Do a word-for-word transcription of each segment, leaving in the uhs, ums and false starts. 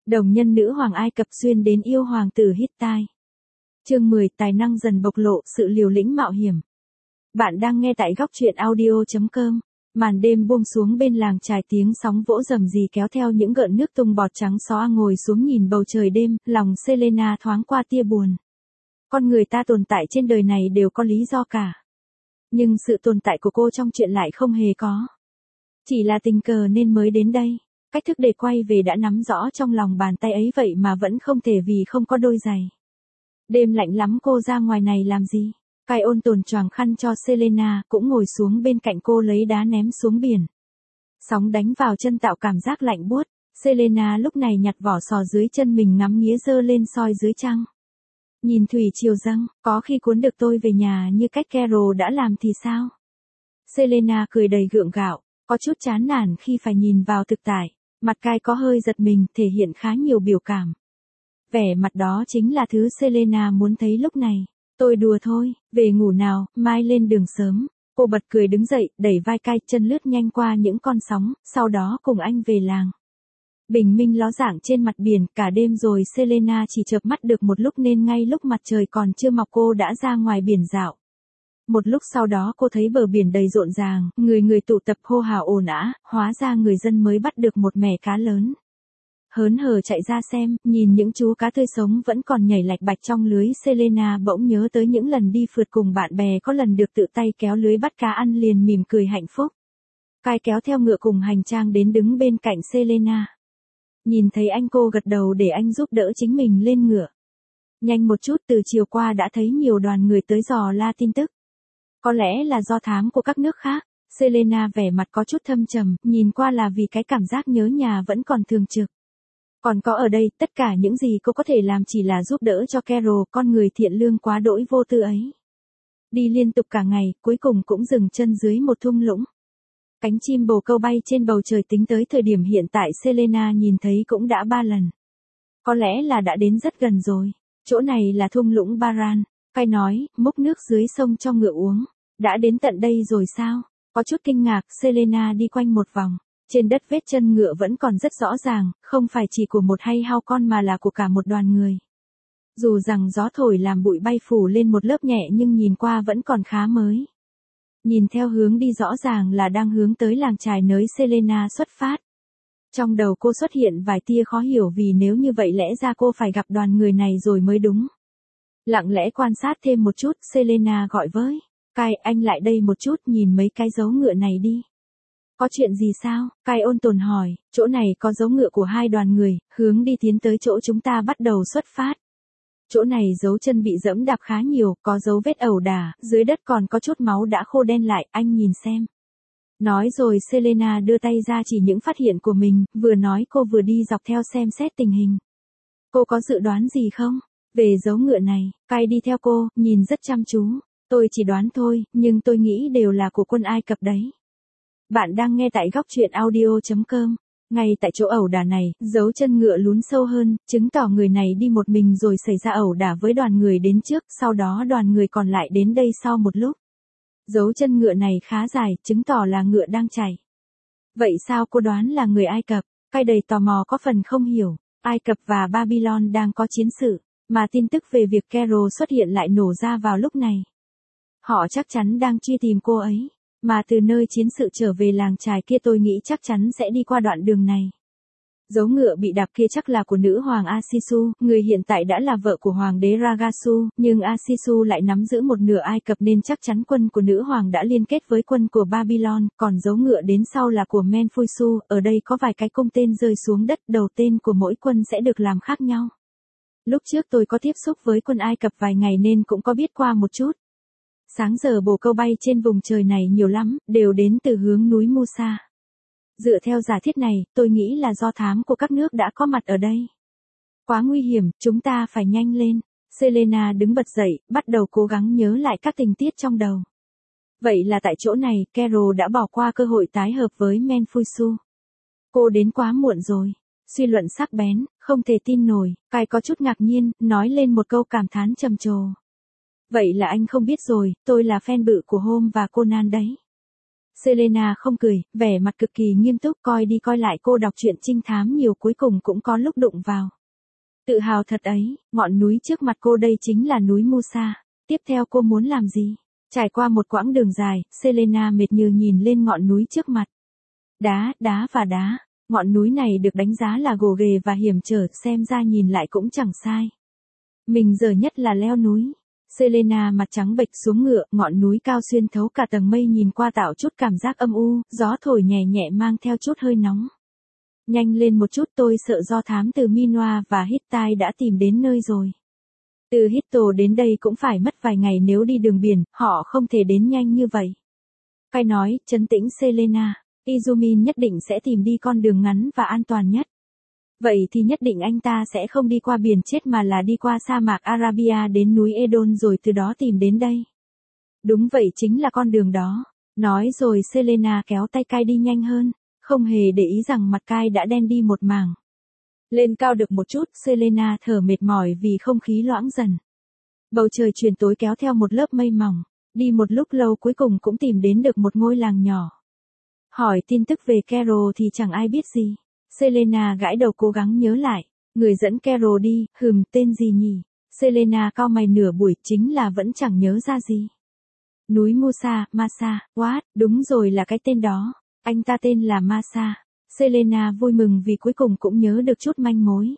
Đồng nhân nữ hoàng Ai Cập xuyên đến yêu hoàng tử Hittite. Chương mười, tài năng dần bộc lộ, sự liều lĩnh mạo hiểm. Bạn đang nghe tại góc truyện audio chấm com. Màn đêm buông xuống bên làng chài, tiếng sóng vỗ rầm rì kéo theo những gợn nước tung bọt trắng xóa, ngồi xuống nhìn bầu trời đêm, lòng Selena thoáng qua tia buồn. Con người ta tồn tại trên đời này đều có lý do cả. Nhưng sự tồn tại của cô trong chuyện lại không hề có. Chỉ là tình cờ nên mới đến đây. Cách thức để quay về đã nắm rõ trong lòng bàn tay ấy, vậy mà vẫn không thể vì không có đôi giày. Đêm lạnh lắm, cô ra ngoài này làm gì? Kai ôn tồn choàng khăn cho Selena, cũng ngồi xuống bên cạnh cô lấy đá ném xuống biển. Sóng đánh vào chân tạo cảm giác lạnh buốt. Selena lúc này nhặt vỏ sò dưới chân mình, ngắm nghía giơ lên soi dưới trăng. Nhìn thủy triều dâng, có khi cuốn được tôi về nhà như cách Carol đã làm thì sao? Selena cười đầy gượng gạo, có chút chán nản khi phải nhìn vào thực tại. Mặt Kai có hơi giật mình, thể hiện khá nhiều biểu cảm. Vẻ mặt đó chính là thứ Selena muốn thấy lúc này. Tôi đùa thôi, về ngủ nào, mai lên đường sớm. Cô bật cười đứng dậy, đẩy vai Kai, chân lướt nhanh qua những con sóng, sau đó cùng anh về làng. Bình minh ló dạng trên mặt biển, cả đêm rồi Selena chỉ chợp mắt được một lúc, nên ngay lúc mặt trời còn chưa mọc cô đã ra ngoài biển dạo. Một lúc sau đó cô thấy bờ biển đầy rộn ràng, người người tụ tập hô hào ồn ào, hóa ra người dân mới bắt được một mẻ cá lớn. Hớn hở chạy ra xem, nhìn những chú cá tươi sống vẫn còn nhảy lạch bạch trong lưới, Selena bỗng nhớ tới những lần đi phượt cùng bạn bè, có lần được tự tay kéo lưới bắt cá ăn liền mỉm cười hạnh phúc. Kai kéo theo ngựa cùng hành trang đến đứng bên cạnh Selena. Nhìn thấy anh, cô gật đầu để anh giúp đỡ chính mình lên ngựa. Nhanh một chút, từ chiều qua đã thấy nhiều đoàn người tới dò la tin tức. Có lẽ là do thám của các nước khác. Selena vẻ mặt có chút thâm trầm, nhìn qua là vì cái cảm giác nhớ nhà vẫn còn thường trực. Còn có ở đây, tất cả những gì cô có thể làm chỉ là giúp đỡ cho Carol, con người thiện lương quá đỗi vô tư ấy. Đi liên tục cả ngày, cuối cùng cũng dừng chân dưới một thung lũng. Cánh chim bồ câu bay trên bầu trời, tính tới thời điểm hiện tại Selena nhìn thấy cũng đã ba lần. Có lẽ là đã đến rất gần rồi. Chỗ này là thung lũng Baran. Kai nói, múc nước dưới sông cho ngựa uống. Đã đến tận đây rồi sao? Có chút kinh ngạc, Selena đi quanh một vòng. Trên đất vết chân ngựa vẫn còn rất rõ ràng, không phải chỉ của một hay hao con mà là của cả một đoàn người. Dù rằng gió thổi làm bụi bay phủ lên một lớp nhẹ, nhưng nhìn qua vẫn còn khá mới. Nhìn theo hướng đi rõ ràng là đang hướng tới làng chài nơi Selena xuất phát. Trong đầu cô xuất hiện vài tia khó hiểu, vì nếu như vậy lẽ ra cô phải gặp đoàn người này rồi mới đúng. Lặng lẽ quan sát thêm một chút, Selena gọi với Kai, anh lại đây một chút, nhìn mấy cái dấu ngựa này đi. Có chuyện gì sao? Kai ôn tồn hỏi. Chỗ này có dấu ngựa của hai đoàn người, hướng đi tiến tới chỗ chúng ta bắt đầu xuất phát. Chỗ này dấu chân bị dẫm đạp khá nhiều, có dấu vết ẩu đả, dưới đất còn có chút máu đã khô đen lại, anh nhìn xem. Nói rồi Selena đưa tay ra chỉ những phát hiện của mình, vừa nói cô vừa đi dọc theo xem xét tình hình. Cô có dự đoán gì không? Về dấu ngựa này, Kai đi theo cô, nhìn rất chăm chú. Tôi chỉ đoán thôi, nhưng tôi nghĩ đều là của quân Ai Cập đấy. Bạn đang nghe tại góc truyện audio chấm com. Ngay tại chỗ ẩu đả này, dấu chân ngựa lún sâu hơn, chứng tỏ người này đi một mình rồi xảy ra ẩu đả với đoàn người đến trước, sau đó đoàn người còn lại đến đây sau một lúc. Dấu chân ngựa này khá dài, chứng tỏ là ngựa đang chạy. Vậy sao cô đoán là người Ai Cập? Kai đầy tò mò có phần không hiểu. Ai Cập và Babylon đang có chiến sự, mà tin tức về việc Carol xuất hiện lại nổ ra vào lúc này. Họ chắc chắn đang truy tìm cô ấy. Mà từ nơi chiến sự trở về làng chài kia, tôi nghĩ chắc chắn sẽ đi qua đoạn đường này. Dấu ngựa bị đạp kia chắc là của nữ hoàng Asisu, người hiện tại đã là vợ của hoàng đế Ragasu, nhưng Asisu lại nắm giữ một nửa Ai Cập nên chắc chắn quân của nữ hoàng đã liên kết với quân của Babylon, còn dấu ngựa đến sau là của Menfusu, ở đây có vài cái cung tên rơi xuống đất, đầu tên của mỗi quân sẽ được làm khác nhau. Lúc trước tôi có tiếp xúc với quân Ai Cập vài ngày nên cũng có biết qua một chút. Sáng giờ bồ câu bay trên vùng trời này nhiều lắm, đều đến từ hướng núi Musa. Dựa theo giả thiết này, tôi nghĩ là do thám của các nước đã có mặt ở đây. Quá nguy hiểm, chúng ta phải nhanh lên. Selena đứng bật dậy, bắt đầu cố gắng nhớ lại các tình tiết trong đầu. Vậy là tại chỗ này, Carol đã bỏ qua cơ hội tái hợp với Menfusu. Cô đến quá muộn rồi. Suy luận sắc bén, không thể tin nổi. Kai có chút ngạc nhiên, nói lên một câu cảm thán trầm trồ. Vậy là anh không biết rồi, tôi là fan bự của Holmes và Conan đấy. Selena không cười, vẻ mặt cực kỳ nghiêm túc, coi đi coi lại cô đọc truyện trinh thám nhiều cuối cùng cũng có lúc đụng vào. Tự hào thật ấy, ngọn núi trước mặt cô đây chính là núi Musa. Tiếp theo cô muốn làm gì? Trải qua một quãng đường dài, Selena mệt như nhìn lên ngọn núi trước mặt. Đá, đá và đá. Ngọn núi này được đánh giá là gồ ghề và hiểm trở, xem ra nhìn lại cũng chẳng sai. Mình giờ nhất là leo núi. Selena mặt trắng bệch xuống ngựa, ngọn núi cao xuyên thấu cả tầng mây nhìn qua tạo chút cảm giác âm u, gió thổi nhẹ nhẹ mang theo chút hơi nóng. Nhanh lên một chút, tôi sợ do thám từ Minoa và Hittite đã tìm đến nơi rồi. Từ Hitto đến đây cũng phải mất vài ngày, nếu đi đường biển, họ không thể đến nhanh như vậy. Kai nói, trấn tĩnh Selena, Izumin nhất định sẽ tìm đi con đường ngắn và an toàn nhất. Vậy thì nhất định anh ta sẽ không đi qua biển chết mà là đi qua sa mạc Arabia đến núi Edon rồi từ đó tìm đến đây. Đúng vậy, chính là con đường đó. Nói rồi Selena kéo tay Kai đi nhanh hơn, không hề để ý rằng mặt Kai đã đen đi một mảng. Lên cao được một chút, Selena thở mệt mỏi vì không khí loãng dần. Bầu trời chuyển tối kéo theo một lớp mây mỏng, đi một lúc lâu cuối cùng cũng tìm đến được một ngôi làng nhỏ. Hỏi tin tức về Carol thì chẳng ai biết gì. Selena gãi đầu cố gắng nhớ lại, người dẫn Carol đi, hừm, tên gì nhỉ? Selena cau mày nửa buổi, chính là vẫn chẳng nhớ ra gì. Núi Musa, Masa, what, đúng rồi, là cái tên đó, anh ta tên là Masa. Selena vui mừng vì cuối cùng cũng nhớ được chút manh mối.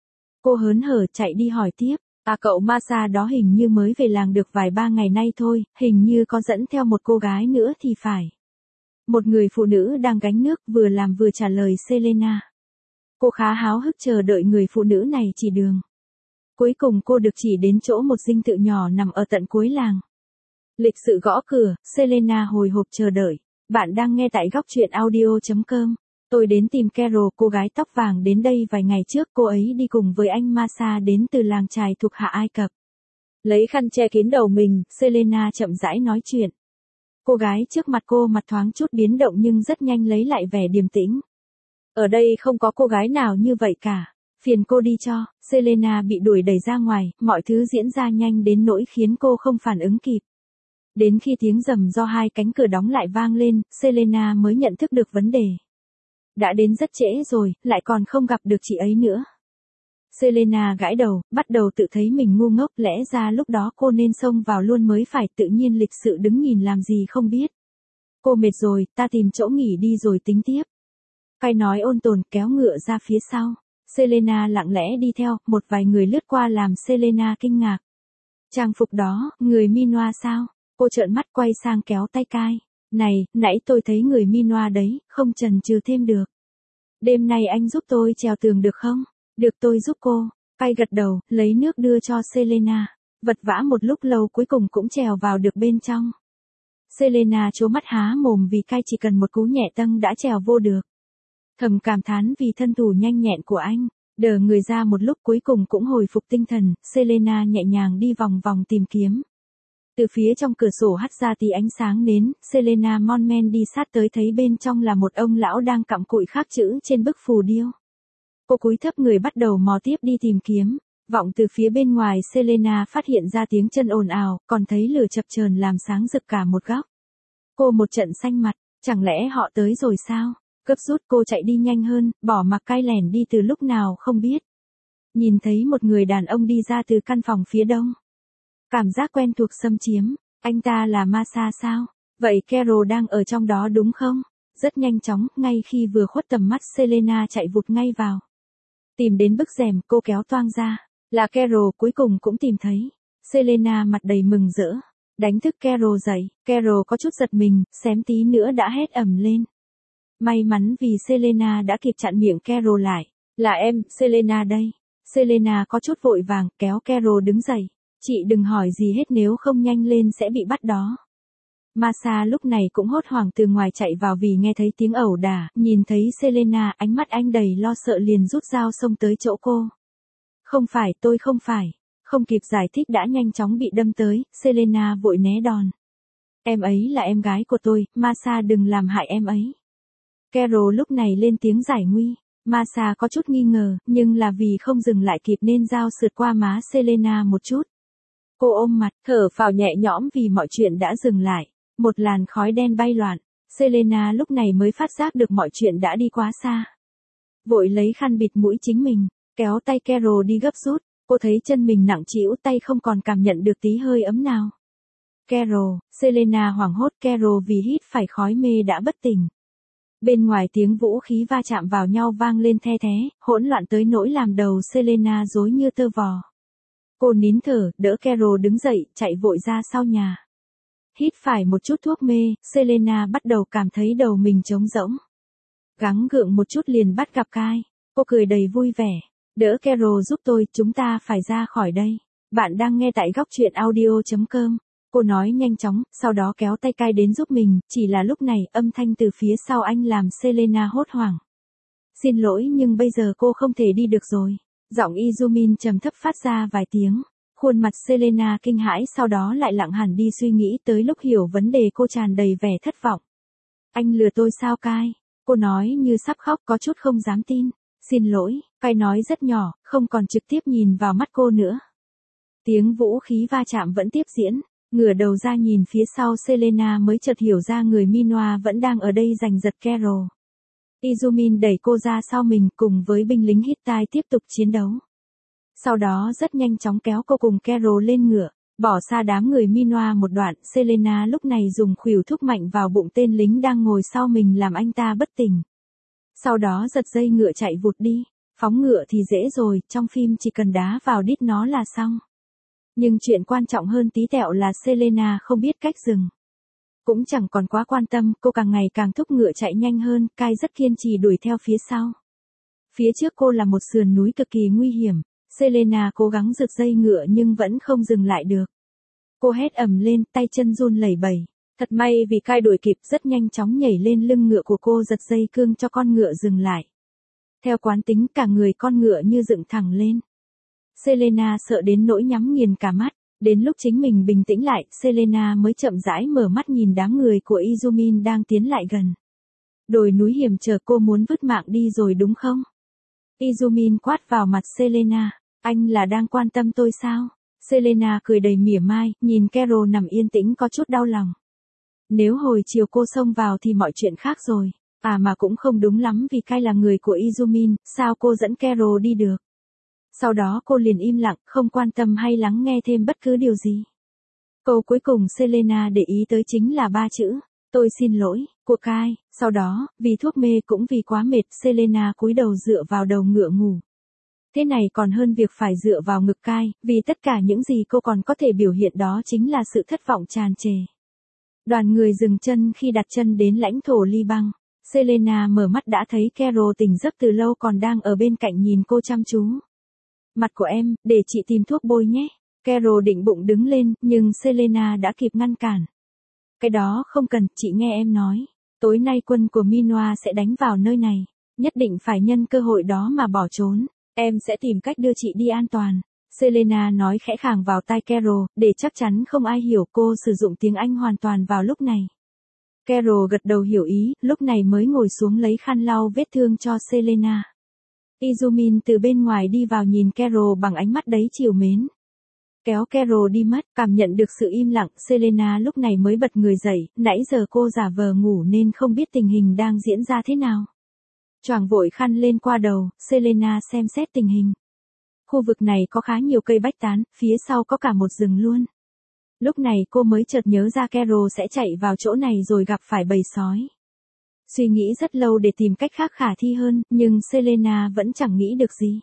Cô hớn hở chạy đi hỏi tiếp, à cậu Masa đó hình như mới về làng được vài ba ngày nay thôi, hình như có dẫn theo một cô gái nữa thì phải. Một người phụ nữ đang gánh nước vừa làm vừa trả lời Selena. Cô khá háo hức chờ đợi người phụ nữ này chỉ đường. Cuối cùng cô được chỉ đến chỗ một dinh thự nhỏ nằm ở tận cuối làng. Lịch sự gõ cửa, Selena hồi hộp chờ đợi. Bạn đang nghe tại góc truyện audio chấm com. Tôi đến tìm Carol, cô gái tóc vàng đến đây vài ngày trước, cô ấy đi cùng với anh Masa đến từ làng chài thuộc Hạ Ai Cập. Lấy khăn che kín đầu mình, Selena chậm rãi nói chuyện. Cô gái trước mặt cô mặt thoáng chút biến động nhưng rất nhanh lấy lại vẻ điềm tĩnh. Ở đây không có cô gái nào như vậy cả. Phiền cô đi cho. Selena bị đuổi đẩy ra ngoài, mọi thứ diễn ra nhanh đến nỗi khiến cô không phản ứng kịp. Đến khi tiếng rầm do hai cánh cửa đóng lại vang lên, Selena mới nhận thức được vấn đề. Đã đến rất trễ rồi, lại còn không gặp được chị ấy nữa. Selena gãi đầu, bắt đầu tự thấy mình ngu ngốc, lẽ ra lúc đó cô nên xông vào luôn mới phải, tự nhiên lịch sự đứng nhìn làm gì không biết. Cô mệt rồi, ta tìm chỗ nghỉ đi rồi tính tiếp. Kai nói ôn tồn, kéo ngựa ra phía sau. Selena lặng lẽ đi theo, một vài người lướt qua làm Selena kinh ngạc. Trang phục đó, người Minoa sao? Cô trợn mắt quay sang kéo tay Kai. Này, nãy tôi thấy người Minoa đấy, không chần chừ thêm được. Đêm nay anh giúp tôi trèo tường được không? Được, tôi giúp cô. Kai gật đầu, lấy nước đưa cho Selena. Vật vã một lúc lâu cuối cùng cũng trèo vào được bên trong. Selena trố mắt há mồm vì Kai chỉ cần một cú nhẹ tâng đã trèo vô được. Thầm cảm thán vì thân thủ nhanh nhẹn của anh. Đờ người ra một lúc cuối cùng cũng hồi phục tinh thần, Selena nhẹ nhàng đi vòng vòng tìm kiếm. Từ phía trong cửa sổ hắt ra tí ánh sáng nến, Selena mon men đi sát tới thấy bên trong là một ông lão đang cặm cụi khắc chữ trên bức phù điêu. Cô cúi thấp người bắt đầu mò tiếp đi tìm kiếm. Vọng từ phía bên ngoài, Selena phát hiện ra tiếng chân ồn ào, còn thấy lửa chập chờn làm sáng rực cả một góc. Cô một trận xanh mặt, chẳng lẽ họ tới rồi sao? Gấp rút cô chạy đi nhanh hơn, bỏ mặc Kai lẻn đi từ lúc nào không biết. Nhìn thấy một người đàn ông đi ra từ căn phòng phía đông. Cảm giác quen thuộc xâm chiếm, anh ta là Masa sao? Vậy Carol đang ở trong đó đúng không? Rất nhanh chóng, ngay khi vừa khuất tầm mắt Selena chạy vụt ngay vào. Tìm đến bức rèm, cô kéo toang ra. Là Carol, cuối cùng cũng tìm thấy. Selena mặt đầy mừng rỡ. Đánh thức Carol dậy, Carol có chút giật mình, xém tí nữa đã hét ầm lên. May mắn vì Selena đã kịp chặn miệng Carol lại. Là em, Selena đây. Selena có chút vội vàng, kéo Carol đứng dậy. Chị đừng hỏi gì hết, nếu không nhanh lên sẽ bị bắt đó. Masa lúc này cũng hốt hoảng từ ngoài chạy vào vì nghe thấy tiếng ẩu đả, nhìn thấy Selena, ánh mắt anh đầy lo sợ liền rút dao xông tới chỗ cô. Không phải, tôi không phải. Không kịp giải thích đã nhanh chóng bị đâm tới, Selena vội né đòn. Em ấy là em gái của tôi, Masa đừng làm hại em ấy. Carol lúc này lên tiếng giải nguy. Masa có chút nghi ngờ, nhưng là vì không dừng lại kịp nên dao sượt qua má Selena một chút. Cô ôm mặt, thở phào nhẹ nhõm vì mọi chuyện đã dừng lại. Một làn khói đen bay loạn. Selena lúc này mới phát giác được mọi chuyện đã đi quá xa. Vội lấy khăn bịt mũi chính mình, kéo tay Carol đi gấp rút, cô thấy chân mình nặng trĩu, tay không còn cảm nhận được tí hơi ấm nào. Carol, Selena hoảng hốt, Carol vì hít phải khói mê đã bất tỉnh. Bên ngoài tiếng vũ khí va chạm vào nhau vang lên the thé, hỗn loạn tới nỗi làm đầu Selena rối như tơ vò. Cô nín thở, đỡ Carol đứng dậy, chạy vội ra sau nhà. Hít phải một chút thuốc mê, Selena bắt đầu cảm thấy đầu mình trống rỗng. Gắng gượng một chút liền bắt gặp Kai. Cô cười đầy vui vẻ. Đỡ Carol giúp tôi, chúng ta phải ra khỏi đây. Bạn đang nghe tại góc truyện audio chấm com. Cô nói nhanh chóng, sau đó kéo tay Kai đến giúp mình, chỉ là lúc này âm thanh từ phía sau anh làm Selena hốt hoảng. Xin lỗi nhưng bây giờ cô không thể đi được rồi. Giọng Izumin trầm thấp phát ra vài tiếng. Khuôn mặt Selena kinh hãi, sau đó lại lặng hẳn đi, suy nghĩ tới lúc hiểu vấn đề cô tràn đầy vẻ thất vọng. Anh lừa tôi sao Kai? Cô nói như sắp khóc, có chút không dám tin. Xin lỗi, Kai nói rất nhỏ, không còn trực tiếp nhìn vào mắt cô nữa. Tiếng vũ khí va chạm vẫn tiếp diễn, ngửa đầu ra nhìn phía sau Selena mới chợt hiểu ra người Minoa vẫn đang ở đây giành giật Carol. Izumin đẩy cô ra sau mình cùng với binh lính Hittite tiếp tục chiến đấu. Sau đó rất nhanh chóng kéo cô cùng Carol lên ngựa, bỏ xa đám người Minoa một đoạn. Selena lúc này dùng khuỷu thúc mạnh vào bụng tên lính đang ngồi sau mình làm anh ta bất tỉnh. Sau đó giật dây ngựa chạy vụt đi. Phóng ngựa thì dễ rồi, trong phim chỉ cần đá vào đít nó là xong. Nhưng chuyện quan trọng hơn tí tẹo là Selena không biết cách dừng. Cũng chẳng còn quá quan tâm, cô càng ngày càng thúc ngựa chạy nhanh hơn, Kai rất kiên trì đuổi theo phía sau. Phía trước cô là một sườn núi cực kỳ nguy hiểm. Selena cố gắng giật dây ngựa nhưng vẫn không dừng lại được. Cô hét ầm lên, tay chân run lẩy bẩy. Thật may vì Kai đuổi kịp, rất nhanh chóng nhảy lên lưng ngựa của cô, giật dây cương cho con ngựa dừng lại. Theo quán tính, cả người con ngựa như dựng thẳng lên. Selena sợ đến nỗi nhắm nghiền cả mắt. Đến lúc chính mình bình tĩnh lại, Selena mới chậm rãi mở mắt nhìn đám người của Izumin đang tiến lại gần. Đồi núi hiểm trở, cô muốn vứt mạng đi rồi đúng không? Izumin quát vào mặt Selena. Anh là đang quan tâm tôi sao? Selena cười đầy mỉa mai, nhìn Carol nằm yên tĩnh có chút đau lòng. Nếu hồi chiều cô xông vào thì mọi chuyện khác rồi. À mà cũng không đúng lắm vì Kai là người của Izumin, sao cô dẫn Carol đi được? Sau đó cô liền im lặng, không quan tâm hay lắng nghe thêm bất cứ điều gì. Câu cuối cùng Selena để ý tới chính là ba chữ, tôi xin lỗi, của Kai. Sau đó, vì thuốc mê cũng vì quá mệt, Selena cúi đầu dựa vào đầu ngựa ngủ. Thế này còn hơn việc phải dựa vào ngực Kai, vì tất cả những gì cô còn có thể biểu hiện đó chính là sự thất vọng tràn trề. Đoàn người dừng chân khi đặt chân đến lãnh thổ Liban. Selena mở mắt đã thấy Carol tỉnh giấc từ lâu còn đang ở bên cạnh nhìn cô chăm chú. Mặt của em, để chị tìm thuốc bôi nhé. Carol định bụng đứng lên, nhưng Selena đã kịp ngăn cản. Cái đó không cần, chị nghe em nói. Tối nay quân của Minoa sẽ đánh vào nơi này. Nhất định phải nhân cơ hội đó mà bỏ trốn. Em sẽ tìm cách đưa chị đi an toàn. Selena nói khẽ khàng vào tai Carol, để chắc chắn không ai hiểu cô sử dụng tiếng Anh hoàn toàn vào lúc này. Carol gật đầu hiểu ý, lúc này mới ngồi xuống lấy khăn lau vết thương cho Selena. Izumin từ bên ngoài đi vào nhìn Carol bằng ánh mắt đầy trìu mến. Kéo Carol đi mất, cảm nhận được sự im lặng, Selena lúc này mới bật người dậy, nãy giờ cô giả vờ ngủ nên không biết tình hình đang diễn ra thế nào. Choàng vội khăn lên qua đầu, Selena xem xét tình hình. Khu vực này có khá nhiều cây bách tán, phía sau có cả một rừng luôn. Lúc này cô mới chợt nhớ ra Carol sẽ chạy vào chỗ này rồi gặp phải bầy sói. Suy nghĩ rất lâu để tìm cách khác khả thi hơn, nhưng Selena vẫn chẳng nghĩ được gì.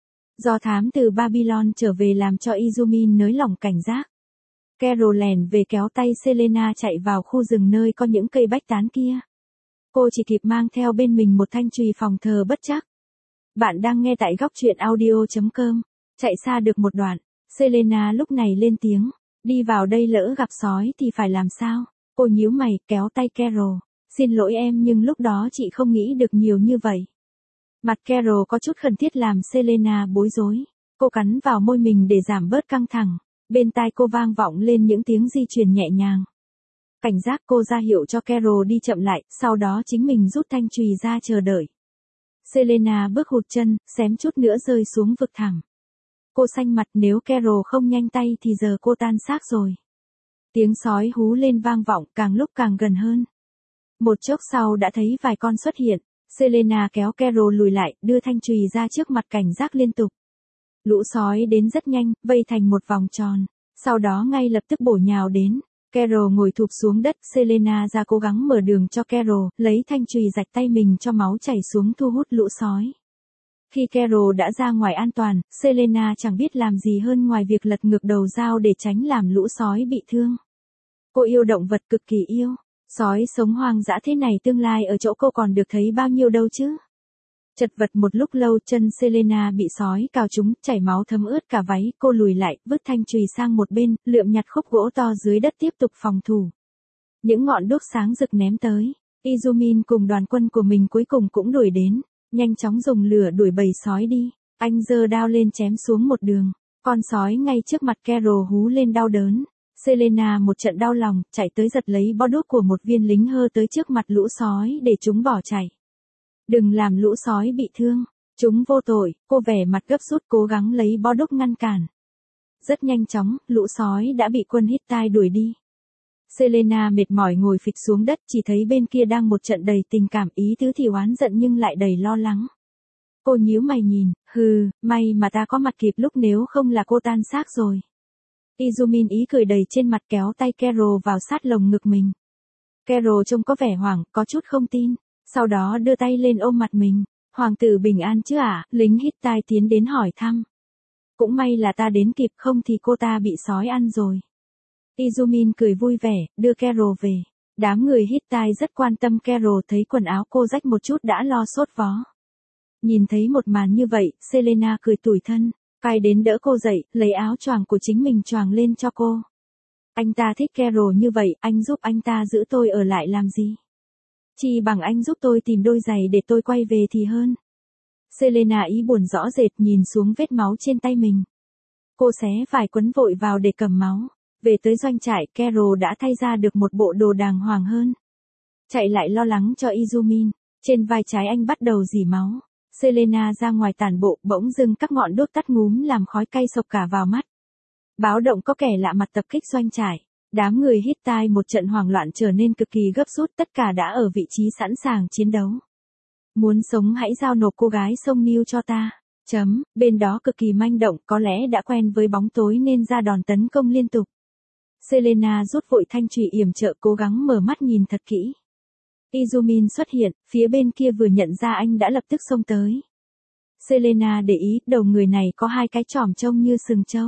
Do thám từ Babylon trở về làm cho Izumin nới lỏng cảnh giác. Carol lèn về kéo tay Selena chạy vào khu rừng nơi có những cây bách tán kia. Cô chỉ kịp mang theo bên mình một thanh chùy phòng thờ bất trắc. Bạn đang nghe tại góc truyện audio chấm com. Chạy xa được một đoạn, Selena lúc này lên tiếng. Đi vào đây lỡ gặp sói thì phải làm sao? Cô nhíu mày, kéo tay Carol. Xin lỗi em nhưng lúc đó chị không nghĩ được nhiều như vậy. Mặt Carol có chút khẩn thiết làm Selena bối rối. Cô cắn vào môi mình để giảm bớt căng thẳng. Bên tai cô vang vọng lên những tiếng di chuyển nhẹ nhàng. Cảnh giác, cô ra hiệu cho Carol đi chậm lại, sau đó chính mình rút thanh chùy ra chờ đợi. Selena bước hụt chân, xém chút nữa rơi xuống vực thẳm. Cô xanh mặt, nếu Carol không nhanh tay thì giờ cô tan xác rồi. Tiếng sói hú lên vang vọng, càng lúc càng gần hơn. Một chốc sau đã thấy vài con xuất hiện, Selena kéo Carol lùi lại, đưa thanh chùy ra trước mặt cảnh giác liên tục. Lũ sói đến rất nhanh, vây thành một vòng tròn, sau đó ngay lập tức bổ nhào đến. Carol ngồi thụp xuống đất, Selena ra cố gắng mở đường cho Carol, lấy thanh chùy rạch tay mình cho máu chảy xuống thu hút lũ sói. Khi Carol đã ra ngoài an toàn, Selena chẳng biết làm gì hơn ngoài việc lật ngược đầu dao để tránh làm lũ sói bị thương. Cô yêu động vật cực kỳ yêu. Sói sống hoang dã thế này tương lai ở chỗ cô còn được thấy bao nhiêu đâu chứ. Chật vật một lúc lâu, chân Selena bị sói cào trúng, chảy máu thấm ướt cả váy, cô lùi lại, vứt thanh chùy sang một bên, lượm nhặt khúc gỗ to dưới đất tiếp tục phòng thủ. Những ngọn đuốc sáng rực ném tới, Izumin cùng đoàn quân của mình cuối cùng cũng đuổi đến, nhanh chóng dùng lửa đuổi bầy sói đi. Anh giơ đao lên chém xuống một đường, con sói ngay trước mặt Carol hú lên đau đớn. Selena một trận đau lòng, chạy tới giật lấy bó đuốc của một viên lính hơ tới trước mặt lũ sói để chúng bỏ chạy. Đừng làm lũ sói bị thương, chúng vô tội, cô vẻ mặt gấp rút cố gắng lấy bó đuốc ngăn cản. Rất nhanh chóng, lũ sói đã bị quân Hittite đuổi đi. Selena mệt mỏi ngồi phịch xuống đất, chỉ thấy bên kia đang một trận đầy tình cảm, ý tứ thì oán giận nhưng lại đầy lo lắng. Cô nhíu mày nhìn, hừ, may mà ta có mặt kịp lúc, nếu không là cô tan xác rồi. Izumin ý cười đầy trên mặt, kéo tay Carol vào sát lồng ngực mình. Carol trông có vẻ hoảng, có chút không tin, sau đó đưa tay lên ôm mặt mình. Hoàng tử bình an chứ ạ? Lính Hittite tiến đến hỏi thăm. Cũng may là ta đến kịp, không thì cô ta bị sói ăn rồi. Izumin cười vui vẻ, đưa Carol về. Đám người Hittite rất quan tâm Carol, thấy quần áo cô rách một chút đã lo sốt vó. Nhìn thấy một màn như vậy, Selena cười tủi thân. Cai đến đỡ cô dậy, lấy áo choàng của chính mình choàng lên cho cô. Anh ta thích Carol như vậy, anh giúp anh ta giữ tôi ở lại làm gì? Chỉ bằng anh giúp tôi tìm đôi giày để tôi quay về thì hơn. Selena ý buồn rõ rệt, nhìn xuống vết máu trên tay mình. Cô xé vải quấn vội vào để cầm máu. Về tới doanh trại, Carol đã thay ra được một bộ đồ đàng hoàng hơn. Chạy lại lo lắng cho Izumin, trên vai trái anh bắt đầu rỉ máu. Selena ra ngoài tản bộ, bỗng dưng các ngọn đuốc tắt ngúm làm khói cay sộc cả vào mắt. Báo động có kẻ lạ mặt tập kích doanh trại. Đám người Hittite một trận hoảng loạn trở nên cực kỳ gấp rút, tất cả đã ở vị trí sẵn sàng chiến đấu. Muốn sống hãy giao nộp cô gái sông Nil cho ta. Chấm, bên đó cực kỳ manh động, có lẽ đã quen với bóng tối nên ra đòn tấn công liên tục. Selena rút vội thanh chùy yểm trợ, cố gắng mở mắt nhìn thật kỹ. Izumin xuất hiện, phía bên kia vừa nhận ra anh đã lập tức xông tới. Selena để ý, đầu người này có hai cái chòm trông như sừng trâu.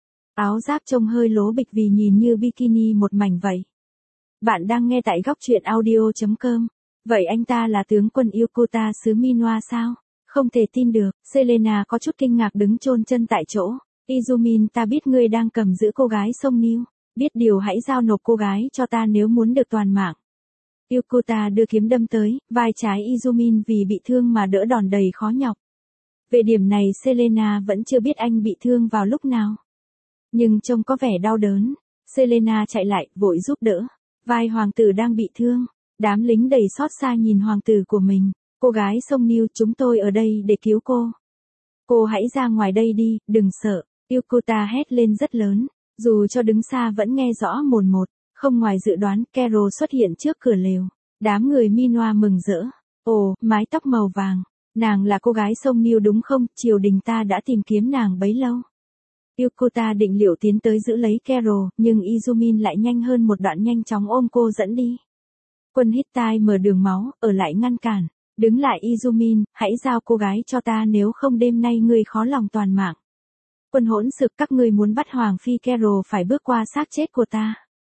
Áo giáp trông hơi lố bịch vì nhìn như bikini một mảnh vậy. Bạn đang nghe tại góc truyện audio chấm com. Vậy anh ta là tướng quân Yokota xứ Minoa sao? Không thể tin được, Selena có chút kinh ngạc đứng chôn chân tại chỗ. Izumin, ta biết ngươi đang cầm giữ cô gái sông Nil. Biết điều hãy giao nộp cô gái cho ta nếu muốn được toàn mạng. Yokota đưa kiếm đâm tới, vai trái Izumin vì bị thương mà đỡ đòn đầy khó nhọc. Về điểm này Selena vẫn chưa biết anh bị thương vào lúc nào. Nhưng trông có vẻ đau đớn. Selena chạy lại, vội giúp đỡ. Vai hoàng tử đang bị thương. Đám lính đầy xót xa nhìn hoàng tử của mình. Cô gái sông Nil, chúng tôi ở đây để cứu cô. Cô hãy ra ngoài đây đi, đừng sợ. Yokota hét lên rất lớn. Dù cho đứng xa vẫn nghe rõ mồn một. Không ngoài dự đoán, Carol xuất hiện trước cửa lều. Đám người Minoa mừng rỡ. Ồ, mái tóc màu vàng. Nàng là cô gái sông Nil đúng không? Triều đình ta đã tìm kiếm nàng bấy lâu. Yokota định liệu tiến tới giữ lấy Carol, nhưng Izumin lại nhanh hơn một đoạn, nhanh chóng ôm cô dẫn đi. Quân Hittite mở đường máu, ở lại ngăn cản. Đứng lại Izumin, hãy giao cô gái cho ta, nếu không đêm nay ngươi khó lòng toàn mạng. Quân hỗn xược, các ngươi muốn bắt Hoàng phi Carol phải bước qua xác chết của ta.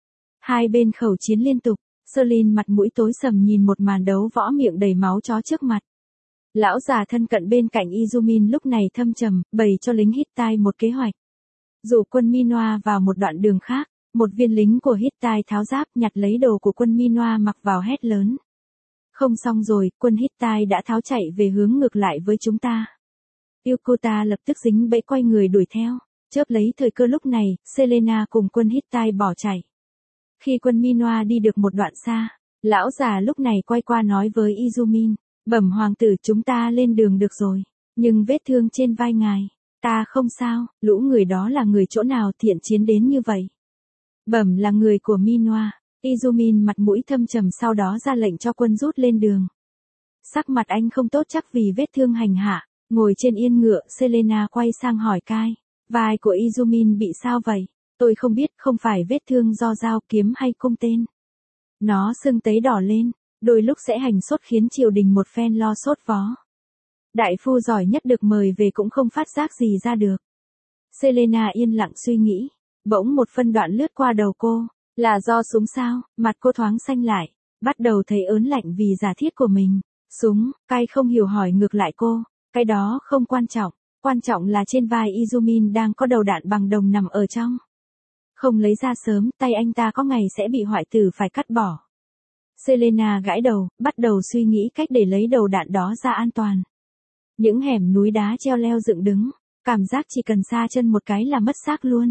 Hai bên khẩu chiến liên tục, Selin mặt mũi tối sầm nhìn một màn đấu võ miệng đầy máu chó trước mặt. Lão già thân cận bên cạnh Izumin lúc này thâm trầm, bày cho lính Hittite một kế hoạch. Rủ quân Minoa vào một đoạn đường khác, một viên lính của Hittite tháo giáp nhặt lấy đồ của quân Minoa mặc vào hét lớn. Không xong rồi, quân Hittite đã tháo chạy về hướng ngược lại với chúng ta. Yokota lập tức dính bẫy quay người đuổi theo, chớp lấy thời cơ lúc này, Selena cùng quân Hittite bỏ chạy. Khi quân Minoa đi được một đoạn xa, lão già lúc này quay qua nói với Izumin, bẩm hoàng tử, chúng ta lên đường được rồi, nhưng vết thương trên vai ngài, ta không sao. Lũ người đó là người chỗ nào thiện chiến đến như vậy? Bẩm là người của Minoa. Izumin mặt mũi thâm trầm sau đó ra lệnh cho quân rút lên đường. Sắc mặt anh không tốt chắc vì vết thương hành hạ, ngồi trên yên ngựa, Selena quay sang hỏi Kai. Vai của Izumin bị sao vậy? Tôi không biết, không phải vết thương do dao kiếm hay cung tên. Nó sưng tấy đỏ lên, đôi lúc sẽ hành sốt khiến triều đình một phen lo sốt vó. Đại phu giỏi nhất được mời về cũng không phát giác gì ra được. Selena yên lặng suy nghĩ, bỗng một phân đoạn lướt qua đầu cô, là do súng sao, mặt cô thoáng xanh lại, bắt đầu thấy ớn lạnh vì giả thiết của mình. Súng, Kai không hiểu hỏi ngược lại cô, cái đó không quan trọng, quan trọng là trên vai Izumin đang có đầu đạn bằng đồng nằm ở trong. Không lấy ra sớm, tay anh ta có ngày sẽ bị hoại tử phải cắt bỏ. Selena gãi đầu, bắt đầu suy nghĩ cách để lấy đầu đạn đó ra an toàn. Những hẻm núi đá treo leo dựng đứng, cảm giác chỉ cần xa chân một cái là mất xác luôn.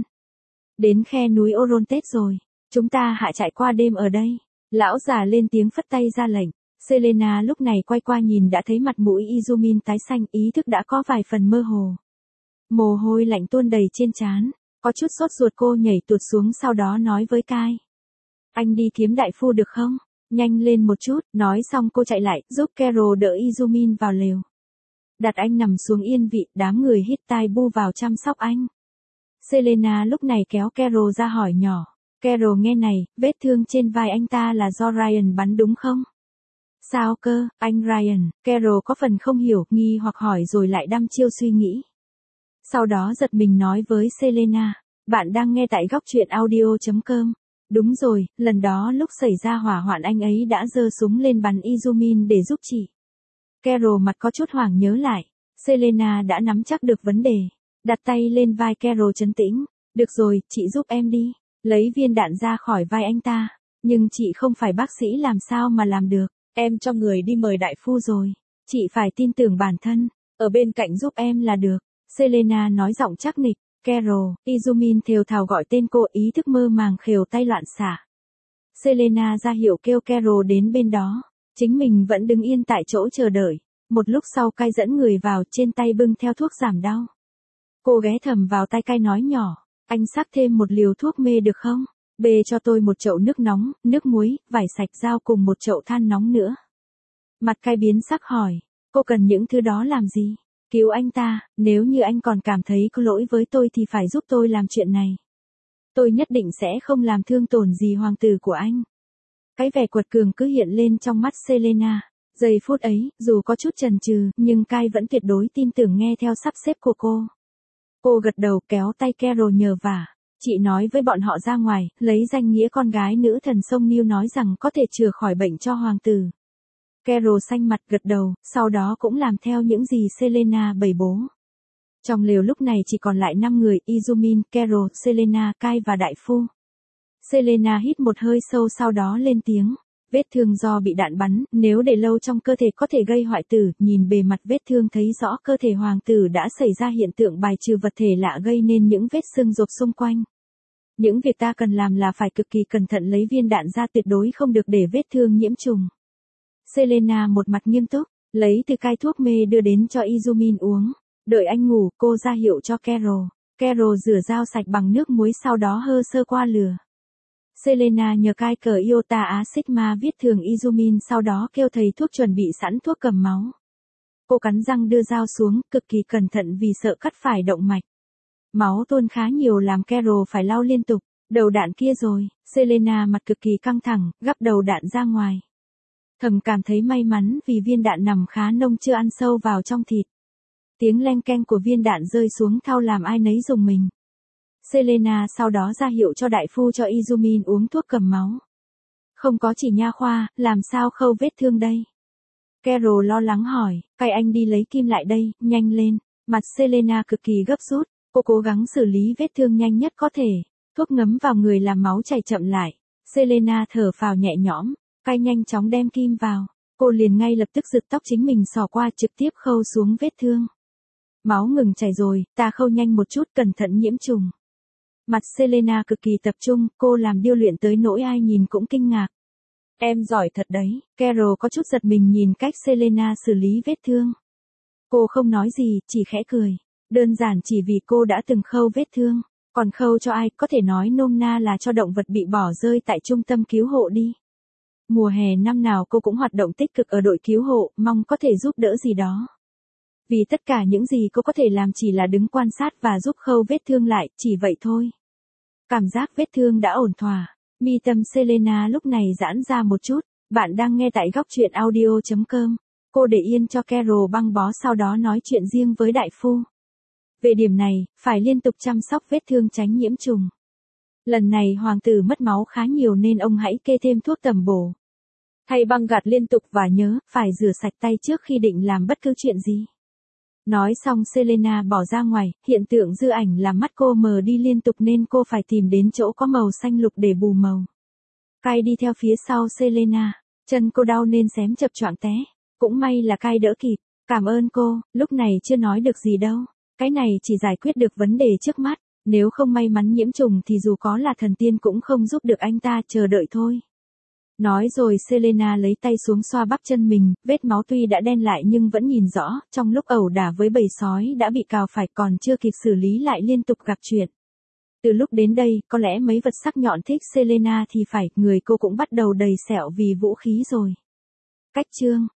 Đến khe núi Orontes rồi, chúng ta hạ trại qua đêm ở đây. Lão già lên tiếng phất tay ra lệnh. Selena lúc này quay qua nhìn đã thấy mặt mũi Izumin tái xanh, ý thức đã có vài phần mơ hồ. Mồ hôi lạnh tuôn đầy trên trán, có chút sốt ruột cô nhảy tuột xuống sau đó nói với Kai. Anh đi kiếm đại phu được không? Nhanh lên một chút, nói xong cô chạy lại, giúp Carol đỡ Izumin vào lều. Đặt anh nằm xuống yên vị, đám người hít tai bu vào chăm sóc anh. Selena lúc này kéo Carol ra hỏi nhỏ. Carol nghe này, vết thương trên vai anh ta là do Ryan bắn đúng không? Sao cơ, anh Ryan? Carol có phần không hiểu, nghi hoặc hỏi rồi lại đăm chiêu suy nghĩ. Sau đó giật mình nói với Selena, bạn đang nghe tại góc truyện audio chấm com. Đúng rồi, lần đó lúc xảy ra hỏa hoạn anh ấy đã giơ súng lên bắn Izumin để giúp chị. Carol mặt có chút hoảng nhớ lại, Selena đã nắm chắc được vấn đề, đặt tay lên vai Carol trấn tĩnh. Được rồi, chị giúp em đi, lấy viên đạn ra khỏi vai anh ta, nhưng chị không phải bác sĩ làm sao mà làm được. Em cho người đi mời đại phu rồi. Chị phải tin tưởng bản thân. Ở bên cạnh giúp em là được. Selena nói giọng chắc nịch. Carol, Izumin thều thào gọi tên cô, ý thức mơ màng khều tay loạn xạ. Selena ra hiệu kêu Carol đến bên đó. Chính mình vẫn đứng yên tại chỗ chờ đợi. Một lúc sau Kai dẫn người vào, trên tay bưng theo thuốc giảm đau. Cô ghé thầm vào tai Kai nói nhỏ. Anh sắc thêm một liều thuốc mê được không? Bê cho tôi một chậu nước nóng, nước muối, vải sạch dao cùng một chậu than nóng nữa. Mặt Kai biến sắc hỏi, cô cần những thứ đó làm gì? Cứu anh ta, nếu như anh còn cảm thấy có lỗi với tôi thì phải giúp tôi làm chuyện này. Tôi nhất định sẽ không làm thương tổn gì hoàng tử của anh. Cái vẻ quật cường cứ hiện lên trong mắt Selena. Giây phút ấy, dù có chút chần chừ, nhưng Kai vẫn tuyệt đối tin tưởng nghe theo sắp xếp của cô. Cô gật đầu kéo tay Carol nhờ vả. Chị nói với bọn họ ra ngoài, lấy danh nghĩa con gái nữ thần sông Nil nói rằng có thể chữa khỏi bệnh cho hoàng tử. Carol xanh mặt gật đầu, sau đó cũng làm theo những gì Selena bày bố. Trong lều lúc này chỉ còn lại năm người, Izumin, Carol, Selena, Kai và đại phu. Selena hít một hơi sâu sau đó lên tiếng. Vết thương do bị đạn bắn, nếu để lâu trong cơ thể có thể gây hoại tử, nhìn bề mặt vết thương thấy rõ cơ thể hoàng tử đã xảy ra hiện tượng bài trừ vật thể lạ gây nên những vết sưng rộp xung quanh. Những việc ta cần làm là phải cực kỳ cẩn thận lấy viên đạn ra, tuyệt đối không được để vết thương nhiễm trùng. Selena một mặt nghiêm túc, lấy từ cai thuốc mê đưa đến cho Izumin uống. Đợi anh ngủ, cô ra hiệu cho Carol. Carol rửa dao sạch bằng nước muối sau đó hơ sơ qua lửa. Selena nhờ cai cờ Iota Á Sigma viết thường Izumin, sau đó kêu thầy thuốc chuẩn bị sẵn thuốc cầm máu. Cô cắn răng đưa dao xuống, cực kỳ cẩn thận vì sợ cắt phải động mạch. Máu tuôn khá nhiều làm Carol phải lau liên tục. Đầu đạn kia rồi, Selena mặt cực kỳ căng thẳng, gắp đầu đạn ra ngoài. Thầm cảm thấy may mắn vì viên đạn nằm khá nông chưa ăn sâu vào trong thịt. Tiếng leng keng của viên đạn rơi xuống thau làm ai nấy rùng mình. Selena sau đó ra hiệu cho đại phu cho Izumin uống thuốc cầm máu. Không có chỉ nha khoa, làm sao khâu vết thương đây? Carol lo lắng hỏi, cái anh đi lấy kim lại đây, nhanh lên. Mặt Selena cực kỳ gấp rút, cô cố gắng xử lý vết thương nhanh nhất có thể. Thuốc ngấm vào người làm máu chảy chậm lại. Selena thở phào nhẹ nhõm, cái nhanh chóng đem kim vào. Cô liền ngay lập tức giật tóc chính mình xỏ qua trực tiếp khâu xuống vết thương. Máu ngừng chảy rồi, ta khâu nhanh một chút cẩn thận nhiễm trùng. Mặt Selena cực kỳ tập trung, cô làm điêu luyện tới nỗi ai nhìn cũng kinh ngạc. Em giỏi thật đấy, Carol có chút giật mình nhìn cách Selena xử lý vết thương. Cô không nói gì, chỉ khẽ cười. Đơn giản chỉ vì cô đã từng khâu vết thương. Còn khâu cho ai, có thể nói nôm na là cho động vật bị bỏ rơi tại trung tâm cứu hộ đi. Mùa hè năm nào cô cũng hoạt động tích cực ở đội cứu hộ, mong có thể giúp đỡ gì đó. Vì tất cả những gì cô có thể làm chỉ là đứng quan sát và giúp khâu vết thương lại, chỉ vậy thôi. Cảm giác vết thương đã ổn thỏa. Mi tâm Selena lúc này giãn ra một chút. Bạn đang nghe tại góc truyện audio chấm com. Cô để yên cho Carol băng bó sau đó nói chuyện riêng với đại phu. Về điểm này, phải liên tục chăm sóc vết thương tránh nhiễm trùng. Lần này hoàng tử mất máu khá nhiều nên ông hãy kê thêm thuốc tẩm bổ. Thay băng gạc liên tục và nhớ, phải rửa sạch tay trước khi định làm bất cứ chuyện gì. Nói xong Selena bỏ ra ngoài, hiện tượng dư ảnh làm mắt cô mờ đi liên tục nên cô phải tìm đến chỗ có màu xanh lục để bù màu. Kai đi theo phía sau Selena, chân cô đau nên xém chập choạng té. Cũng may là Kai đỡ kịp, cảm ơn cô, lúc này chưa nói được gì đâu. Cái này chỉ giải quyết được vấn đề trước mắt, nếu không may mắn nhiễm trùng thì dù có là thần tiên cũng không giúp được anh ta, chờ đợi thôi. Nói rồi Selena lấy tay xuống xoa bắp chân mình, vết máu tuy đã đen lại nhưng vẫn nhìn rõ, trong lúc ẩu đả với bầy sói đã bị cào phải còn chưa kịp xử lý lại liên tục gặp chuyện. Từ lúc đến đây, có lẽ mấy vật sắc nhọn thích Selena thì phải, người cô cũng bắt đầu đầy sẹo vì vũ khí rồi. Cách chương